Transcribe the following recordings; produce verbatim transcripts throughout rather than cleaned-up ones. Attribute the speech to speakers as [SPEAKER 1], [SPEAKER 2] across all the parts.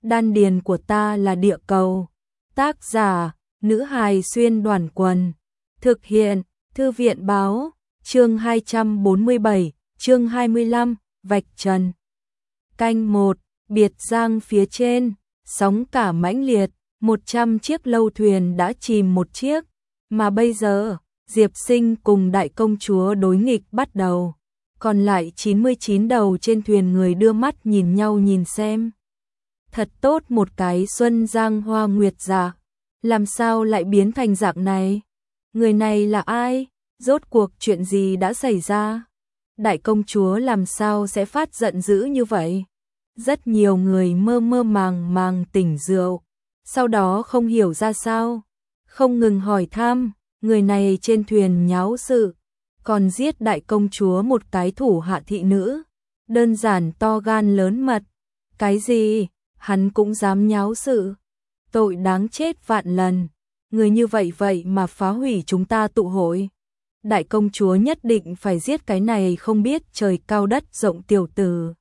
[SPEAKER 1] đan điền của ta là địa cầu. Tác giả, nữ hài xuyên đoàn quần. Thực hiện, thư viện báo, chương hai trăm bốn mươi bảy, chương hai mươi lăm, vạch trần. Canh một, biệt giang phía trên, sóng cả mãnh liệt, một trăm chiếc lâu thuyền đã chìm một chiếc, mà bây giờ, Diệp Sinh cùng đại công chúa đối nghịch bắt đầu. Còn lại chín mươi chín đầu trên thuyền người đưa mắt nhìn nhau nhìn xem. Thật tốt một cái xuân giang hoa nguyệt dạ, làm sao lại biến thành dạng này? Người này là ai? Rốt cuộc chuyện gì đã xảy ra? Đại công chúa làm sao sẽ phát giận dữ như vậy? Rất nhiều người mơ mơ màng màng tỉnh rượu, sau đó không hiểu ra sao, không ngừng hỏi thăm, người này trên thuyền nháo sự, còn giết đại công chúa một cái thủ hạ thị nữ, đơn giản to gan lớn mật. Cái gì? Hắn cũng dám nháo sự? Tội đáng chết vạn lần, người như vậy vậy mà phá hủy chúng ta tụ hội. Đại công chúa nhất định phải giết cái này không biết trời cao đất rộng tiểu tử.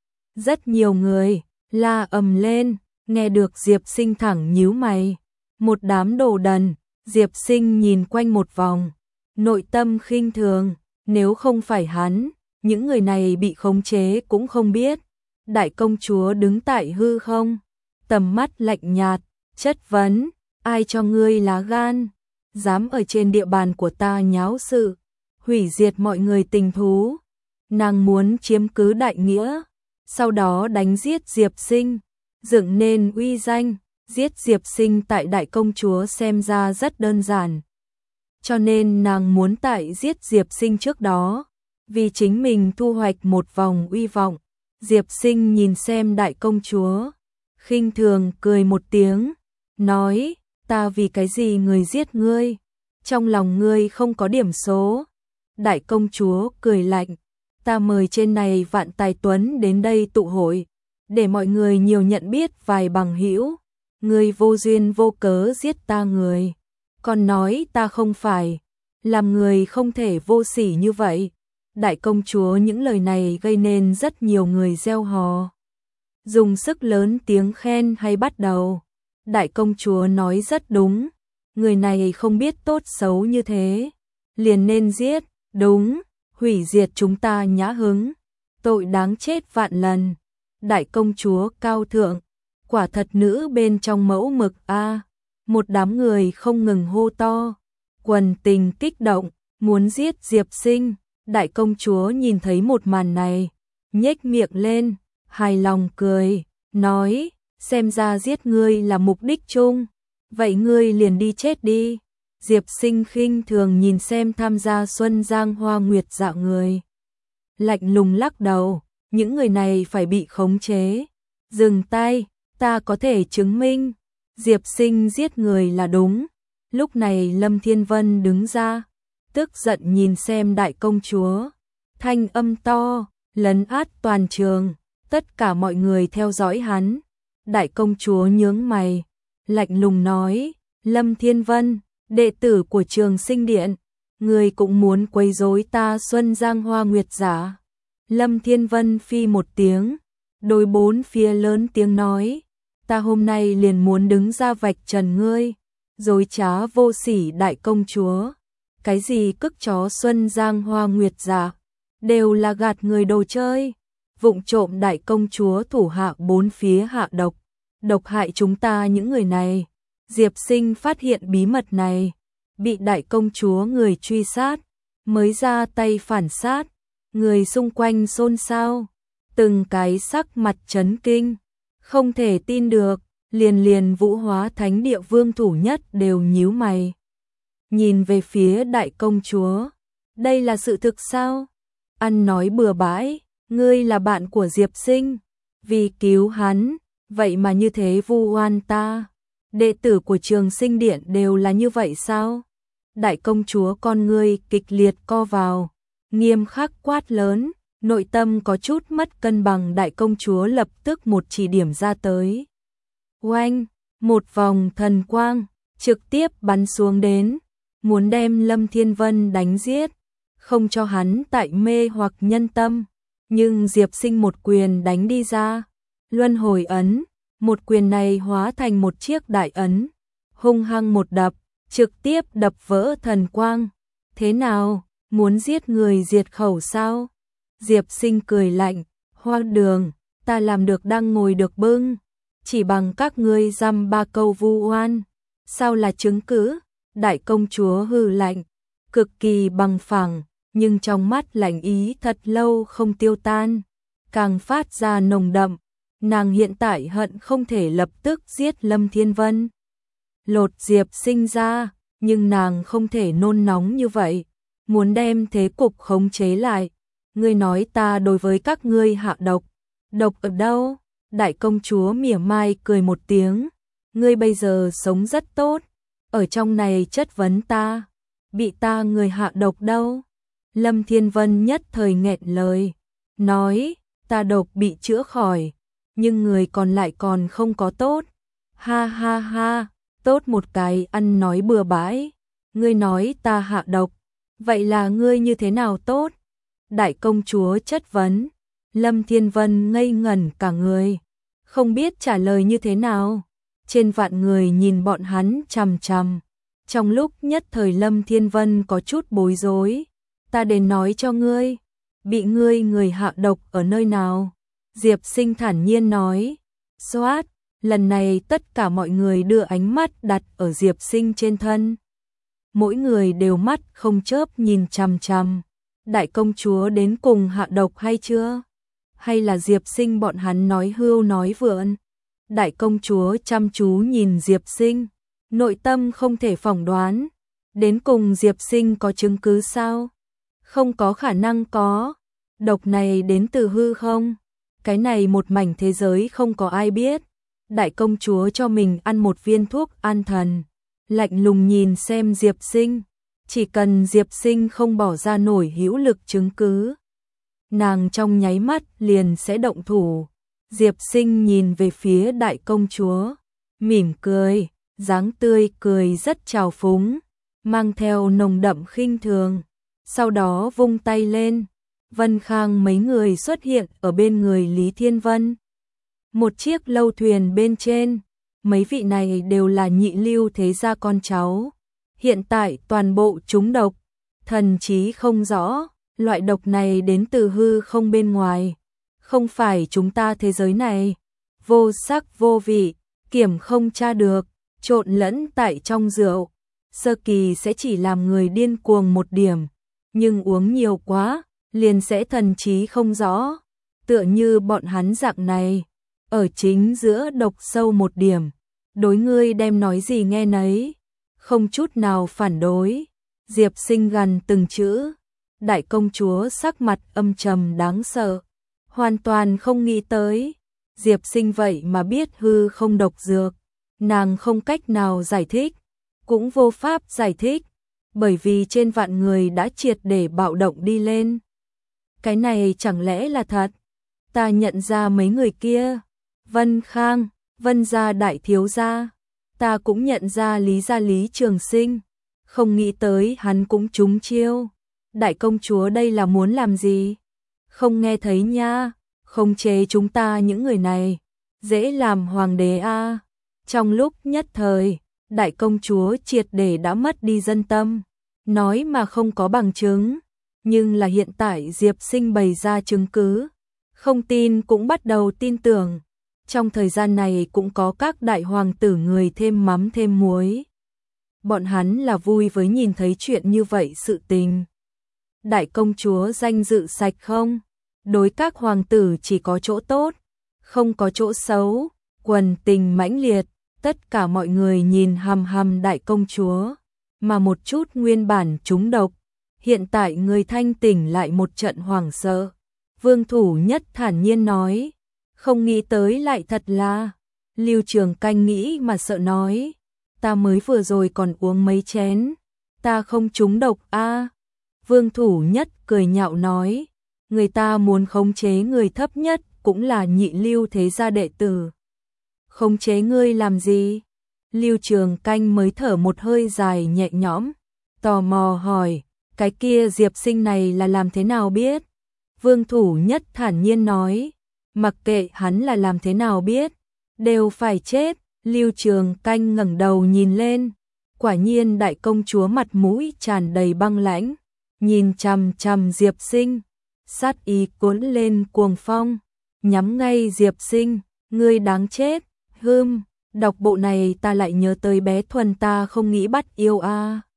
[SPEAKER 1] Rất nhiều người la ầm lên, nghe được Diệp Sinh thẳng nhíu mày. Một đám đồ đần. Diệp Sinh nhìn quanh một vòng, nội tâm khinh thường, nếu không phải hắn, những người này bị khống chế cũng không biết. Đại công chúa đứng tại hư không, tầm mắt lạnh nhạt, chất vấn, ai cho ngươi lá gan, dám ở trên địa bàn của ta nháo sự, hủy diệt mọi người tình thú. Nàng muốn chiếm cứ đại nghĩa, sau đó đánh giết Diệp Sinh, dựng nên uy danh. Giết Diệp Sinh tại đại công chúa xem ra rất đơn giản. Cho nên nàng muốn tại giết Diệp Sinh trước đó, vì chính mình thu hoạch một vòng uy vọng. Diệp Sinh nhìn xem đại công chúa, khinh thường cười một tiếng, nói, ta vì cái gì người giết ngươi, trong lòng ngươi không có điểm số. Đại công chúa cười lạnh, ta mời trên này vạn tài tuấn đến đây tụ hội, để mọi người nhiều nhận biết vài bằng hữu. Ngươi vô duyên vô cớ giết ta người, còn nói ta không phải, làm người không thể vô sỉ như vậy. Đại công chúa những lời này gây nên rất nhiều người reo hò, dùng sức lớn tiếng khen hay bắt đầu. Đại công chúa nói rất đúng, người này không biết tốt xấu như thế, liền nên giết, đúng, hủy diệt chúng ta nhã hứng, tội đáng chết vạn lần. Đại công chúa cao thượng, quả thật nữ bên trong mẫu mực a. À, một đám người không ngừng hô to, quần tình kích động, muốn giết Diệp Sinh. Đại công chúa nhìn thấy một màn này, nhếch miệng lên, hài lòng cười, nói, xem ra giết ngươi là mục đích chung, vậy ngươi liền đi chết đi. Diệp Sinh khinh thường nhìn xem tham gia xuân giang hoa nguyệt dạ người, lạnh lùng lắc đầu, những người này phải bị khống chế. Dừng tay. Ta có thể chứng minh, Diệp Sinh giết người là đúng. Lúc này Lâm Thiên Vân đứng ra, tức giận nhìn xem đại công chúa, thanh âm to, lấn át toàn trường, tất cả mọi người theo dõi hắn. Đại công chúa nhướng mày, lạnh lùng nói, Lâm Thiên Vân, đệ tử của Trường Sinh Điện, người cũng muốn quấy rối ta xuân giang hoa nguyệt giả. Lâm Thiên Vân phi một tiếng, đối bốn phía lớn tiếng nói, ta hôm nay liền muốn đứng ra vạch trần ngươi, dối trá vô sỉ đại công chúa. Cái gì cức chó xuân giang hoa nguyệt dạ, đều là gạt người đồ chơi, vụng trộm đại công chúa thủ hạ bốn phía hạ độc, độc hại chúng ta những người này. Diệp Sinh phát hiện bí mật này, bị đại công chúa người truy sát, mới ra tay phản sát, người xung quanh xôn xao, từng cái sắc mặt chấn kinh, không thể tin được, liền liền Vũ Hóa Thánh Địa vương thủ nhất đều nhíu mày. Nhìn về phía đại công chúa, đây là sự thực sao? Ăn nói bừa bãi, ngươi là bạn của Diệp Sinh, vì cứu hắn, vậy mà như thế vu oan ta. Đệ tử của Trường Sinh Điện đều là như vậy sao? Đại công chúa con ngươi kịch liệt co vào, nghiêm khắc quát lớn, nội tâm có chút mất cân bằng. Đại công chúa lập tức một chỉ điểm ra tới. Oanh, một vòng thần quang, trực tiếp bắn xuống đến, muốn đem Lâm Thiên Vân đánh giết, không cho hắn tại mê hoặc nhân tâm. Nhưng Diệp Sinh một quyền đánh đi ra, luân hồi ấn, Một quyền này hóa thành một chiếc đại ấn, hung hăng một đập, trực tiếp đập vỡ thần quang. Thế nào, muốn giết người diệt khẩu sao? Diệp Sinh cười lạnh, hoang đường, ta làm được đang ngồi được bưng, chỉ bằng các ngươi dăm ba câu vu oan, sao là chứng cứ? Đại công chúa hừ lạnh, cực kỳ bằng phẳng, nhưng trong mắt lạnh ý thật lâu không tiêu tan, càng phát ra nồng đậm. Nàng hiện tại hận không thể lập tức giết Lâm Thiên Vân, lột Diệp Sinh ra, nhưng nàng không thể nôn nóng như vậy, muốn đem thế cục khống chế lại. Ngươi nói ta đối với các ngươi hạ độc, độc ở đâu? Đại công chúa mỉa mai cười một tiếng, ngươi bây giờ sống rất tốt, ở trong này chất vấn ta, bị ta người hạ độc đâu? Lâm Thiên Vân nhất thời nghẹn lời, nói, ta độc bị chữa khỏi, nhưng người còn lại còn không có tốt. Ha ha ha, tốt một cái ăn nói bừa bãi, ngươi nói ta hạ độc, vậy là ngươi như thế nào tốt? Đại công chúa chất vấn, Lâm Thiên Vân ngây ngẩn cả người, không biết trả lời như thế nào. Trên vạn người nhìn bọn hắn chằm chằm, trong lúc nhất thời Lâm Thiên Vân có chút bối rối. Ta đến nói cho ngươi, bị ngươi người hạ độc ở nơi nào? Diệp Sinh thản nhiên nói, xoát, lần này tất cả mọi người đưa ánh mắt đặt ở Diệp Sinh trên thân. Mỗi người đều mắt không chớp nhìn chằm chằm, đại công chúa đến cùng hạ độc hay chưa? Hay là Diệp Sinh bọn hắn nói hưu nói vượn? Đại công chúa chăm chú nhìn Diệp Sinh, nội tâm không thể phỏng đoán, đến cùng Diệp Sinh có chứng cứ sao? Không có khả năng có, độc này đến từ hư không? Cái này một mảnh thế giới không có ai biết. Đại công chúa cho mình ăn một viên thuốc an thần, lạnh lùng nhìn xem Diệp Sinh, chỉ cần Diệp Sinh không bỏ ra nổi hữu lực chứng cứ, nàng trong nháy mắt liền sẽ động thủ. Diệp Sinh nhìn về phía đại công chúa, mỉm cười, dáng tươi cười rất trào phúng, mang theo nồng đậm khinh thường, sau đó vung tay lên. Vân Khang mấy người xuất hiện ở bên người Lý Thiên Vân. Một chiếc lâu thuyền bên trên, mấy vị này đều là nhị lưu thế gia con cháu. Hiện tại toàn bộ chúng độc, thần trí không rõ, loại độc này đến từ hư không bên ngoài, không phải chúng ta thế giới này. Vô sắc vô vị, kiểm không tra được, trộn lẫn tại trong rượu. Sơ kỳ sẽ chỉ làm người điên cuồng một điểm, nhưng uống nhiều quá, liền sẽ thần trí không rõ. Tựa như bọn hắn dạng này, ở chính giữa độc sâu một điểm, đối ngươi đem nói gì nghe nấy, không chút nào phản đối. Diệp Sinh gần từng chữ, đại công chúa sắc mặt âm trầm đáng sợ, hoàn toàn không nghĩ tới. Diệp Sinh vậy mà biết hư không độc dược, nàng không cách nào giải thích, cũng vô pháp giải thích, bởi vì trên vạn người đã triệt để bạo động đi lên. Cái này chẳng lẽ là thật? Ta nhận ra mấy người kia, Vân Khang, Vân gia đại thiếu gia, ta cũng nhận ra Lý gia Lý Trường Sinh, không nghĩ tới hắn cũng trúng chiêu. Đại công chúa đây là muốn làm gì? Không nghe thấy nha, khống chế chúng ta những người này, dễ làm hoàng đế a. À. Trong lúc nhất thời, đại công chúa triệt để đã mất đi dân tâm, nói mà không có bằng chứng, nhưng là hiện tại Diệp Sinh bày ra chứng cứ, không tin cũng bắt đầu tin tưởng. Trong thời gian này cũng có các đại hoàng tử người thêm mắm thêm muối. Bọn hắn là vui với nhìn thấy chuyện như vậy sự tình. Đại công chúa danh dự sạch không? Đối các hoàng tử chỉ có chỗ tốt, không có chỗ xấu, quần tình mãnh liệt, tất cả mọi người nhìn hằm hằm đại công chúa, mà một chút nguyên bản trúng độc, hiện tại người thanh tỉnh lại một trận hoảng sợ. Vương Thủ Nhất thản nhiên nói, không nghĩ tới lại thật là. Lưu Trường Canh nghĩ mà sợ nói, ta mới vừa rồi còn uống mấy chén, ta không trúng độc a. À. Vương Thủ Nhất cười nhạo nói, người ta muốn khống chế người thấp nhất cũng là nhị lưu thế gia đệ tử. Khống chế ngươi làm gì? Lưu Trường Canh mới thở một hơi dài nhẹ nhõm, tò mò hỏi, cái kia Diệp Sinh này là làm thế nào biết? Vương Thủ Nhất thản nhiên nói, mặc kệ hắn là làm thế nào biết, đều phải chết. Lưu Trường Canh ngẩng đầu nhìn lên, quả nhiên đại công chúa mặt mũi tràn đầy băng lãnh, nhìn chằm chằm Diệp Sinh, sát ý cuốn lên cuồng phong, nhắm ngay Diệp Sinh, ngươi đáng chết. Hừm, đọc bộ này ta lại nhớ tới bé Thuần ta không nghĩ bắt yêu a.